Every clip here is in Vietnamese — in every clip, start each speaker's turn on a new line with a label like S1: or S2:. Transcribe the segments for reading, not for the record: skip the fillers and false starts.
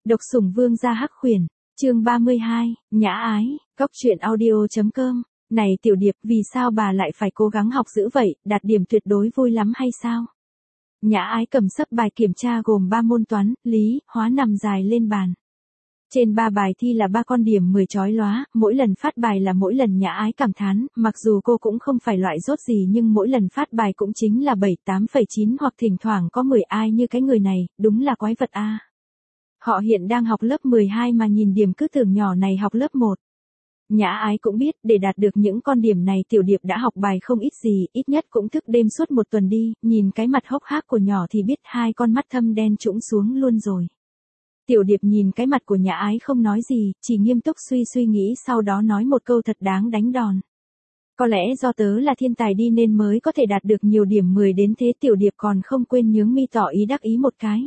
S1: Độc sủng vương gia hắc khuyển, chương 32, nhã ái, góc truyện audio.com. Này tiểu điệp, vì sao bà lại phải cố gắng học dữ vậy, đạt điểm tuyệt đối vui lắm hay sao? Nhã ái cầm sấp bài kiểm tra gồm 3 môn toán, lý, hóa nằm dài lên bàn. Trên 3 bài thi là 3 con điểm 10 chói lóa, mỗi lần phát bài là mỗi lần nhã ái cảm thán, mặc dù cô cũng không phải loại dốt gì nhưng mỗi lần phát bài cũng chính là 7, 8,9 hoặc thỉnh thoảng có 10 ai như cái người này, đúng là quái vật a. Họ hiện đang học lớp 12 mà nhìn điểm cứ tưởng nhỏ này học lớp 1. Nhã ái cũng biết, để đạt được những con điểm này tiểu điệp đã học bài không ít gì, ít nhất cũng thức đêm suốt một tuần đi, nhìn cái mặt hốc hác của nhỏ thì biết hai con mắt thâm đen trũng xuống luôn rồi. Tiểu điệp nhìn cái mặt của nhã ái không nói gì, chỉ nghiêm túc suy nghĩ sau đó nói một câu thật đáng đánh đòn. Có lẽ do tớ là thiên tài đi nên mới có thể đạt được nhiều điểm 10 đến thế, tiểu điệp còn không quên nhướng mi tỏ ý đắc ý một cái.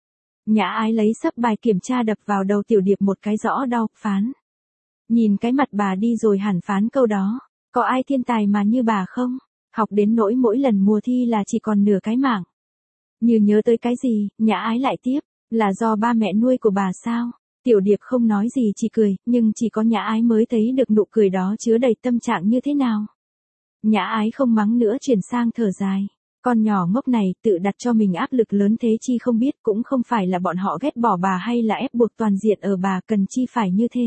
S1: Nhã ái lấy sấp bài kiểm tra đập vào đầu tiểu điệp một cái rõ đau, phán. Nhìn cái mặt bà đi rồi hẳn phán câu đó, có ai thiên tài mà như bà không? Học đến nỗi mỗi lần mùa thi là chỉ còn nửa cái mạng. Như nhớ tới cái gì, nhã ái lại tiếp, là do ba mẹ nuôi của bà sao? Tiểu điệp không nói gì chỉ cười, nhưng chỉ có nhã ái mới thấy được nụ cười đó chứa đầy tâm trạng như thế nào. Nhã ái không mắng nữa chuyển sang thở dài. Con nhỏ ngốc này tự đặt cho mình áp lực lớn thế chi không biết, cũng không phải là bọn họ ghét bỏ bà hay là ép buộc toàn diện ở bà, cần chi phải như thế.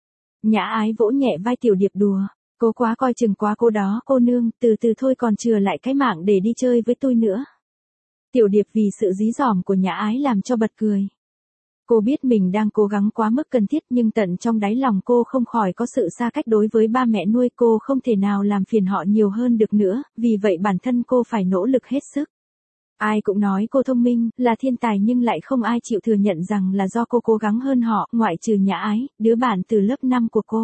S1: Nhã ái vỗ nhẹ vai tiểu điệp đùa, cô quá coi chừng quá cô đó, cô nương, từ từ thôi còn chừa lại cái mạng để đi chơi với tôi nữa. Tiểu điệp vì sự dí dỏm của nhã ái làm cho bật cười. Cô biết mình đang cố gắng quá mức cần thiết nhưng tận trong đáy lòng cô không khỏi có sự xa cách đối với ba mẹ nuôi, cô không thể nào làm phiền họ nhiều hơn được nữa, vì vậy bản thân cô phải nỗ lực hết sức. Ai cũng nói cô thông minh, là thiên tài nhưng lại không ai chịu thừa nhận rằng là do cô cố gắng hơn họ, ngoại trừ nhã ái, đứa bạn từ lớp 5 của cô.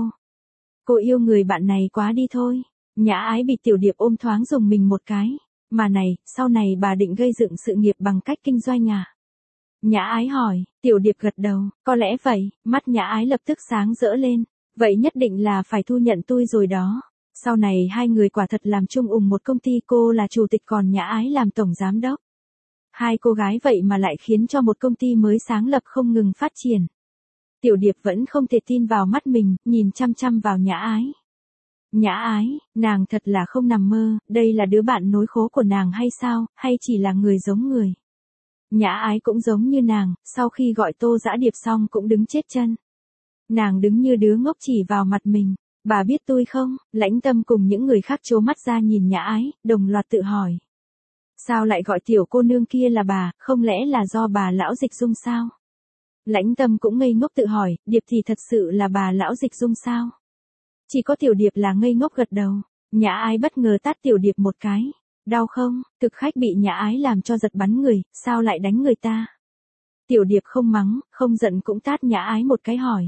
S1: Cô yêu người bạn này quá đi thôi. Nhã ái bị tiểu điệp ôm thoáng dùng mình một cái. Mà này, sau này bà định gây dựng sự nghiệp bằng cách kinh doanh à? Nhã ái hỏi, tiểu điệp gật đầu, có lẽ vậy, mắt nhã ái lập tức sáng rỡ lên. Vậy nhất định là phải thu nhận tôi rồi đó. Sau này hai người quả thật làm chung một công ty, cô là chủ tịch còn nhã ái làm tổng giám đốc. Hai cô gái vậy mà lại khiến cho một công ty mới sáng lập không ngừng phát triển. Tiểu điệp vẫn không thể tin vào mắt mình, nhìn chăm chăm vào nhã ái. Nhã ái, nàng thật là không nằm mơ, đây là đứa bạn nối khố của nàng hay sao, hay chỉ là người giống người. Nhã ái cũng giống như nàng, sau khi gọi Tô Dã Điệp xong cũng đứng chết chân. Nàng đứng như đứa ngốc chỉ vào mặt mình. Bà biết tôi không? Lãnh Tâm cùng những người khác trố mắt ra nhìn nhã ái, đồng loạt tự hỏi. Sao lại gọi tiểu cô nương kia là bà, không lẽ là do bà lão Dịch Dung sao? Lãnh Tâm cũng ngây ngốc tự hỏi, Điệp thì thật sự là bà lão Dịch Dung sao? Chỉ có tiểu điệp là ngây ngốc gật đầu. Nhã ái bất ngờ tát tiểu điệp một cái. Đau không? Thực khách bị nhã ái làm cho giật bắn người, sao lại đánh người ta? Tiểu điệp không mắng, không giận cũng tát nhã ái một cái hỏi.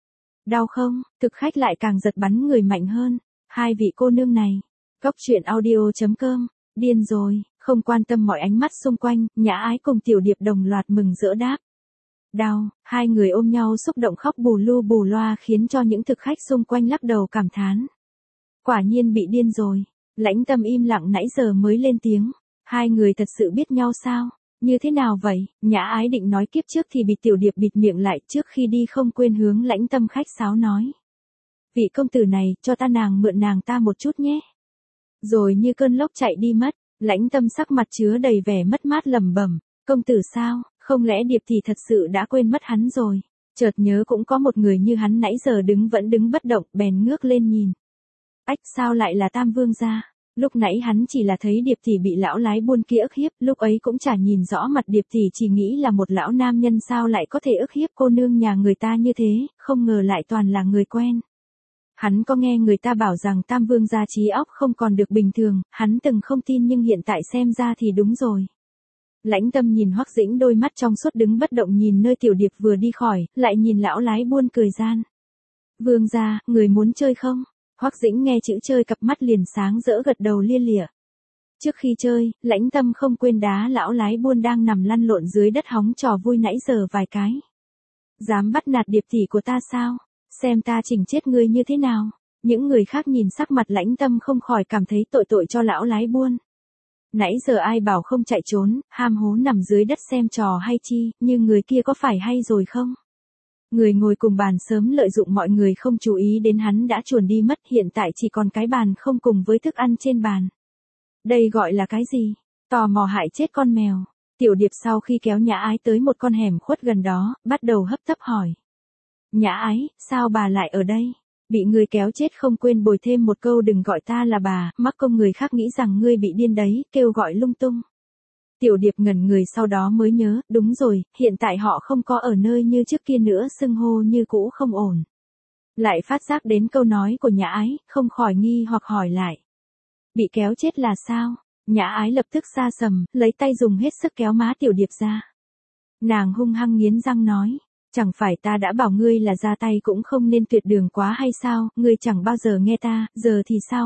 S1: Đau không? Thực khách lại càng giật bắn người mạnh hơn. Hai vị cô nương này. Góc truyện audio.com. Điên rồi, không quan tâm mọi ánh mắt xung quanh, nhã ái cùng tiểu điệp đồng loạt mừng rỡ đáp. Đau, hai người ôm nhau xúc động khóc bù lu bù loa khiến cho những thực khách xung quanh lắc đầu cảm thán. Quả nhiên bị điên rồi. Lãnh Tâm im lặng nãy giờ mới lên tiếng. Hai người thật sự biết nhau sao? Như thế nào vậy? Nhã ái định nói kiếp trước thì bị tiểu điệp bịt miệng lại, trước khi đi không quên hướng Lãnh Tâm khách sáo nói. Vị công tử này, cho ta nàng mượn nàng ta một chút nhé. Rồi như cơn lốc chạy đi mất. Lãnh Tâm sắc mặt chứa đầy vẻ mất mát lẩm bẩm. Công tử sao? Không lẽ điệp thì thật sự đã quên mất hắn rồi? Chợt nhớ cũng có một người như hắn nãy giờ vẫn đứng bất động, bèn ngước lên nhìn. Ách, sao lại là Tam Vương gia? Lúc nãy hắn chỉ là thấy điệp thì bị lão lái buôn kia ức hiếp, lúc ấy cũng chả nhìn rõ mặt điệp thì chỉ nghĩ là một lão nam nhân sao lại có thể ức hiếp cô nương nhà người ta như thế, không ngờ lại toàn là người quen. Hắn có nghe người ta bảo rằng Tam Vương gia trí óc không còn được bình thường, hắn từng không tin nhưng hiện tại xem ra thì đúng rồi. Lãnh Tâm nhìn Hoắc Dĩnh đôi mắt trong suốt đứng bất động nhìn nơi tiểu điệp vừa đi khỏi, lại nhìn lão lái buôn cười gian. Vương gia, người muốn chơi không? Hoắc Dĩnh nghe chữ chơi cặp mắt liền sáng rỡ gật đầu lia lịa. Trước khi chơi, Lãnh Tâm không quên đá lão lái buôn đang nằm lăn lộn dưới đất hóng trò vui nãy giờ vài cái. Dám bắt nạt điệp tỷ của ta sao? Xem ta chỉnh chết ngươi như thế nào? Những người khác nhìn sắc mặt Lãnh Tâm không khỏi cảm thấy tội cho lão lái buôn. Nãy giờ ai bảo không chạy trốn, ham hố nằm dưới đất xem trò hay chi, nhưng người kia có phải hay rồi không? Người ngồi cùng bàn sớm lợi dụng mọi người không chú ý đến hắn đã chuồn đi mất, hiện tại chỉ còn cái bàn không cùng với thức ăn trên bàn. Đây gọi là cái gì? Tò mò hại chết con mèo. Tiểu Điệp sau khi kéo Nhã Ái tới một con hẻm khuất gần đó, bắt đầu hấp tấp hỏi. Nhã Ái, sao bà lại ở đây? Bị người kéo chết không quên bồi thêm một câu đừng gọi ta là bà, mắc công người khác nghĩ rằng ngươi bị điên đấy, kêu gọi lung tung. Tiểu Điệp ngẩn người sau đó mới nhớ, đúng rồi, hiện tại họ không có ở nơi như trước kia nữa, xưng hô như cũ không ổn. Lại phát giác đến câu nói của Nhã Ái, không khỏi nghi hoặc hỏi lại. Bị kéo chết là sao? Nhã Ái lập tức sa sầm, lấy tay dùng hết sức kéo má Tiểu Điệp ra. Nàng hung hăng nghiến răng nói. Chẳng phải ta đã bảo ngươi là ra tay cũng không nên tuyệt đường quá hay sao, ngươi chẳng bao giờ nghe ta, giờ thì sao,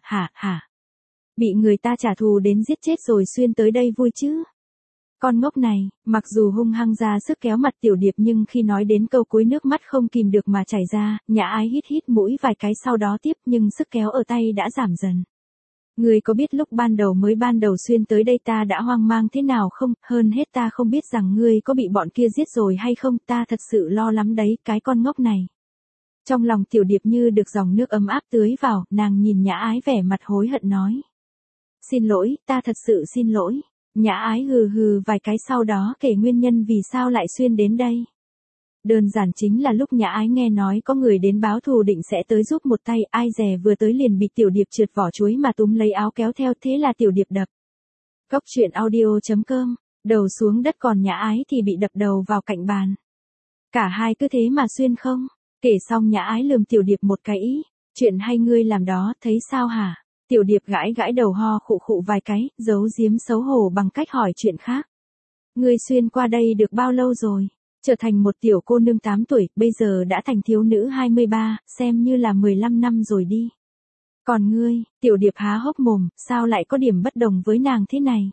S1: hả. Bị người ta trả thù đến giết chết rồi xuyên tới đây vui chứ. Con ngốc này, mặc dù hung hăng ra sức kéo mặt Tiểu Điệp nhưng khi nói đến câu cuối nước mắt không kìm được mà chảy ra, Nhã Ái hít mũi vài cái sau đó tiếp nhưng sức kéo ở tay đã giảm dần. Ngươi có biết lúc ban đầu xuyên tới đây ta đã hoang mang thế nào không, hơn hết ta không biết rằng ngươi có bị bọn kia giết rồi hay không, ta thật sự lo lắm đấy, cái con ngốc này. Trong lòng Tiểu Điệp như được dòng nước ấm áp tưới vào, nàng nhìn Nhã Ái vẻ mặt hối hận nói. Xin lỗi, ta thật sự xin lỗi. Nhã Ái hừ vài cái sau đó kể nguyên nhân vì sao lại xuyên đến đây. Đơn giản chính là lúc Nhã Ái nghe nói có người đến báo thù định sẽ tới giúp một tay, ai dè vừa tới liền bị Tiểu Điệp trượt vỏ chuối mà túm lấy áo kéo theo, thế là Tiểu Điệp đập. Cốc truyện audio.com, đầu xuống đất còn Nhã Ái thì bị đập đầu vào cạnh bàn. Cả hai cứ thế mà xuyên không. Kể xong Nhã Ái lườm Tiểu Điệp một cái ý, chuyện hay ngươi làm đó, thấy sao hả? Tiểu Điệp gãi đầu ho khụ vài cái, giấu giếm xấu hổ bằng cách hỏi chuyện khác. Ngươi xuyên qua đây được bao lâu rồi? Trở thành một tiểu cô nương 8 tuổi, bây giờ đã thành thiếu nữ 23, xem như là 15 năm rồi đi. Còn ngươi, Tiểu Điệp há hốc mồm, sao lại có điểm bất đồng với nàng thế này?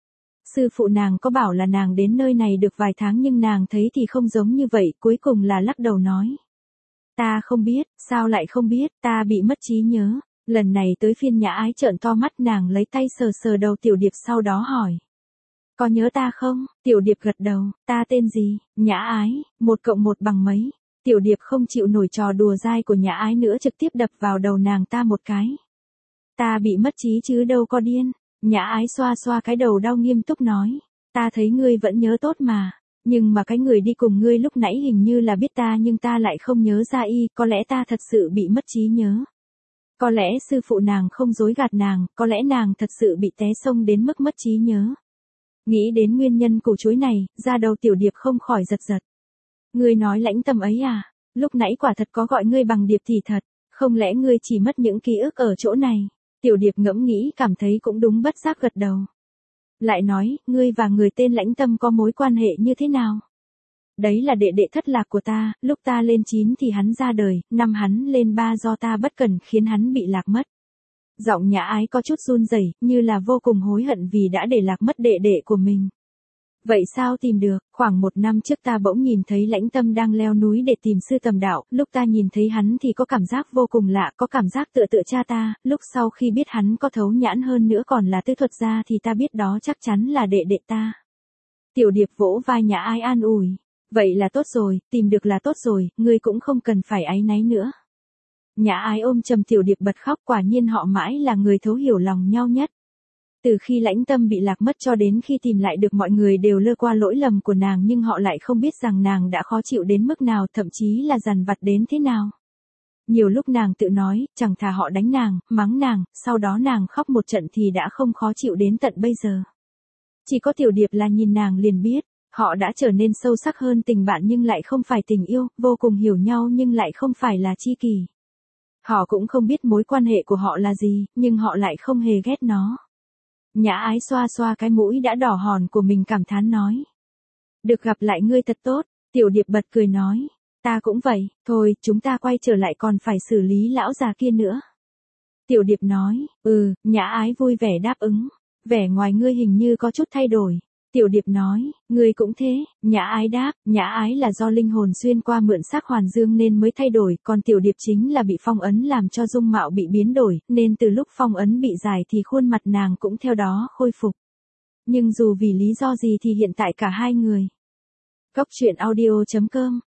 S1: Sư phụ nàng có bảo là nàng đến nơi này được vài tháng nhưng nàng thấy thì không giống như vậy, cuối cùng là lắc đầu nói. Ta không biết, sao lại không biết, ta bị mất trí nhớ. Lần này tới phiên Nhã Ái trợn to mắt, nàng lấy tay sờ đầu Tiểu Điệp sau đó hỏi. Có nhớ ta không? Tiểu Điệp gật đầu, ta tên gì? Nhã Ái, 1 + 1 bằng mấy? Tiểu Điệp không chịu nổi trò đùa dai của Nhã Ái nữa, trực tiếp đập vào đầu nàng ta một cái. Ta bị mất trí chứ đâu có điên. Nhã Ái xoa cái đầu đau nghiêm túc nói. Ta thấy ngươi vẫn nhớ tốt mà. Nhưng mà cái người đi cùng ngươi lúc nãy hình như là biết ta nhưng ta lại không nhớ ra y, có lẽ ta thật sự bị mất trí nhớ. Có lẽ sư phụ nàng không dối gạt nàng, có lẽ nàng thật sự bị té sông đến mức mất trí nhớ. Nghĩ đến nguyên nhân củ chuối này, da đầu Tiểu Điệp không khỏi giật. Ngươi nói Lãnh Tâm ấy à? Lúc nãy quả thật có gọi ngươi bằng Điệp thì thật, không lẽ ngươi chỉ mất những ký ức ở chỗ này? Tiểu Điệp ngẫm nghĩ cảm thấy cũng đúng, bất giác gật đầu. Lại nói, ngươi và người tên Lãnh Tâm có mối quan hệ như thế nào? Đấy là đệ đệ thất lạc của ta, lúc ta lên 9 thì hắn ra đời, năm hắn lên 3 do ta bất cẩn khiến hắn bị lạc mất. Giọng Nhã Ái có chút run rẩy, như là vô cùng hối hận vì đã để lạc mất đệ đệ của mình. Vậy sao tìm được? Khoảng 1 năm trước ta bỗng nhìn thấy Lãnh Tâm đang leo núi để tìm sư tầm đạo, lúc ta nhìn thấy hắn thì có cảm giác vô cùng lạ, có cảm giác tựa cha ta, lúc sau khi biết hắn có thấu nhãn hơn nữa còn là tư thuật gia thì ta biết đó chắc chắn là đệ đệ ta. Tiểu Điệp vỗ vai Nhã Ái an ủi. Vậy là tốt rồi, tìm được là tốt rồi, ngươi cũng không cần phải áy náy nữa. Nhã Ái ôm chầm Tiểu Điệp bật khóc, quả nhiên họ mãi là người thấu hiểu lòng nhau nhất. Từ khi Lãnh Tâm bị lạc mất cho đến khi tìm lại được, mọi người đều lơ qua lỗi lầm của nàng nhưng họ lại không biết rằng nàng đã khó chịu đến mức nào, thậm chí là dằn vặt đến thế nào. Nhiều lúc nàng tự nói, chẳng thà họ đánh nàng, mắng nàng, sau đó nàng khóc một trận thì đã không khó chịu đến tận bây giờ. Chỉ có Tiểu Điệp là nhìn nàng liền biết. Họ đã trở nên sâu sắc hơn tình bạn nhưng lại không phải tình yêu, vô cùng hiểu nhau nhưng lại không phải là tri kỷ. Họ cũng không biết mối quan hệ của họ là gì, nhưng họ lại không hề ghét nó. Nhã Ái xoa cái mũi đã đỏ hòn của mình cảm thán nói. Được gặp lại ngươi thật tốt, Tiểu Điệp bật cười nói. Ta cũng vậy, thôi, chúng ta quay trở lại còn phải xử lý lão già kia nữa. Tiểu Điệp nói, Nhã Ái vui vẻ đáp ứng. Vẻ ngoài ngươi hình như có chút thay đổi. Tiểu Điệp nói, ngươi cũng thế, Nhã Ái đáp, Nhã Ái là do linh hồn xuyên qua mượn xác Hoàn Dương nên mới thay đổi, còn Tiểu Điệp chính là bị phong ấn làm cho dung mạo bị biến đổi, nên từ lúc phong ấn bị giải thì khuôn mặt nàng cũng theo đó khôi phục. Nhưng dù vì lý do gì thì hiện tại cả hai người. Cốc truyện audio.com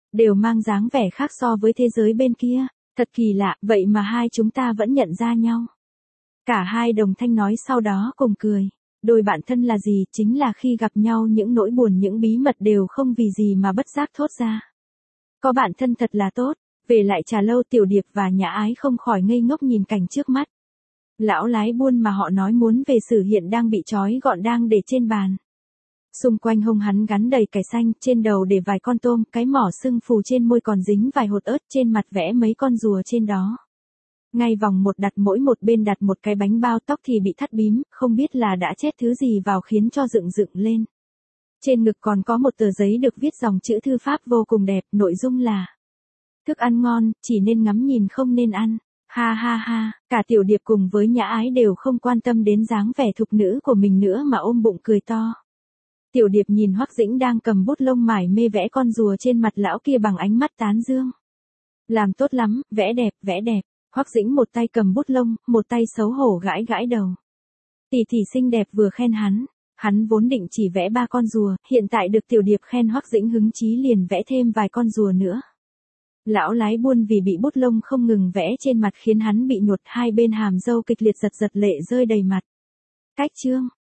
S1: đều mang dáng vẻ khác so với thế giới bên kia. Thật kỳ lạ, vậy mà hai chúng ta vẫn nhận ra nhau. Cả hai đồng thanh nói sau đó cùng cười. Đôi bạn thân là gì, chính là khi gặp nhau những nỗi buồn những bí mật đều không vì gì mà bất giác thốt ra. Có bạn thân thật là tốt. Về lại Trà Lâu, Tiểu Điệp và Nhã Ái không khỏi ngây ngốc nhìn cảnh trước mắt. Lão lái buôn mà họ nói muốn về xử hiện đang bị trói gọn đang để trên bàn. Xung quanh hông hắn gắn đầy cải xanh, trên đầu để vài con tôm, cái mỏ sưng phù trên môi còn dính vài hột ớt, trên mặt vẽ mấy con rùa trên đó. Ngay vòng một đặt mỗi một bên đặt một cái bánh bao, tóc thì bị thắt bím, không biết là đã chết thứ gì vào khiến cho dựng dựng lên. Trên ngực còn có một tờ giấy được viết dòng chữ thư pháp vô cùng đẹp, nội dung là: thức ăn ngon, chỉ nên ngắm nhìn không nên ăn. Ha ha ha, cả Tiểu Điệp cùng với Nhã Ái đều không quan tâm đến dáng vẻ thục nữ của mình nữa mà ôm bụng cười to. Tiểu Điệp nhìn Hoắc Dĩnh đang cầm bút lông mải mê vẽ con rùa trên mặt lão kia bằng ánh mắt tán dương. Làm tốt lắm, vẽ đẹp, vẽ đẹp. Hoắc Dĩnh một tay cầm bút lông, một tay xấu hổ gãi gãi đầu. Tỷ tỷ xinh đẹp vừa khen hắn. Hắn vốn định chỉ vẽ 3 con rùa, hiện tại được Tiểu Điệp khen Hoắc Dĩnh hứng chí liền vẽ thêm vài con rùa nữa. Lão lái buôn vì bị bút lông không ngừng vẽ trên mặt khiến hắn bị nhột, hai bên hàm râu kịch liệt giật giật lệ rơi đầy mặt. Cách chương